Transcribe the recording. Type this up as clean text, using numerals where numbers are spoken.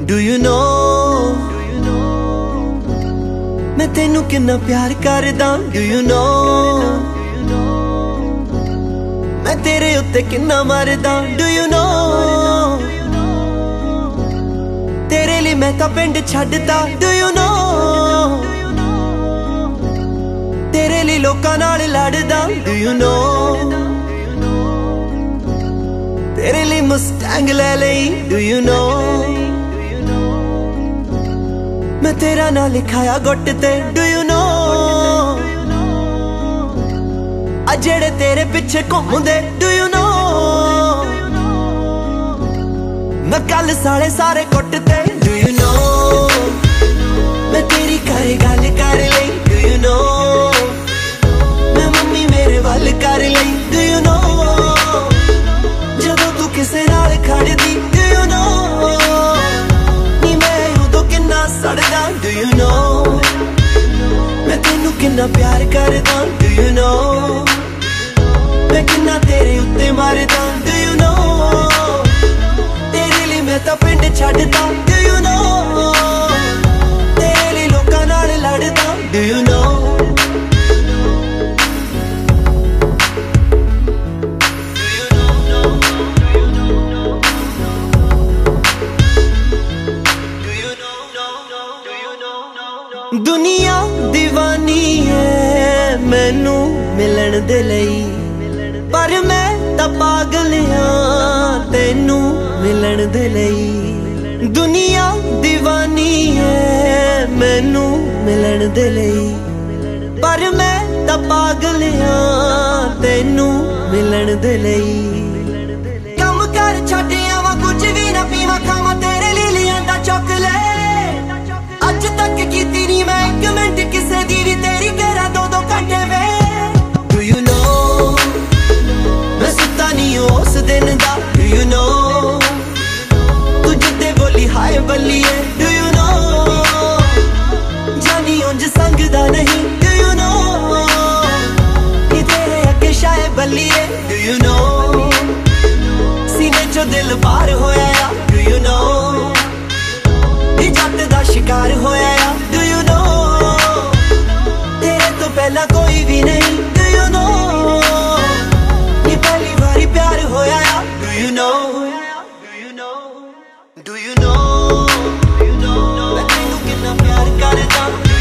Do you know मैं तेनू किन्ना प्यार करदा? Do you know मैं तेरे उत्ते किन्ना मरदा? Do you know तेरे लिए मैं तां पिंड छड्डदा? Do you know तेरे लिए लोकां नाल लड़दा? Do you know तेरे लिए मुस्टैंग ले लई? Do you know मैं तेरा ना लिखाया गुट ते? Do you know आ जेड़े तेरे पिछे घूमदे? Do you know मैं कल साले सारे कुट ते? Do you know मैं तेरी घरे गल कर लई? Do you know मैं मम्मी मेरे वल कर लई? Do you know जदों तू किसे नाल खड़दी? Do you know नी मैं उदों किन्ना सड़दा? Do you know मैं तेनू किन्ना प्यार करदा? Do you know मैं किन्ना तेरे उत्ते मरदा? Do you know तेरे लिए मैं तां पिंड छड्डदा? Do you know तेरे लिए लोकां नाल लड़दा? Do you know दुनिया दीवानी है मैनू मिलन दे लई, पर मैं तां पागल हां तेनू मिलन दे लई। दुनिया दीवानी है मैनू मिलन दे लई, पर मैं तां पागल हां तेनू मिलन दे लई। कम कर छड्ड आवां कुछ भी ना पीवां खावां तेरे लिए लिआंदा चॉकलेट, अज तक कीती नी मैं एक मिनट किसे दी भी तेरी करा दो दो घंटे वे। Do you know मैं सुता नहीं उस दिन दा? Do you know तू जिद्दे बोली हाय बल्लिए? Do you know जानी उंज संग दा नहीं? Do you know नी तेरे अगे शाये बल्लिए? Do you know सीने चो दिल बाहर होया या? Do you know जट दा शिकार होया या? Do you know तेरे तो पहला कोई भी नहीं? Do you know ये पहली बारी प्यार होया या? Do you know Do you know Do you know मैं तेनू किन्ना प्यार करदा?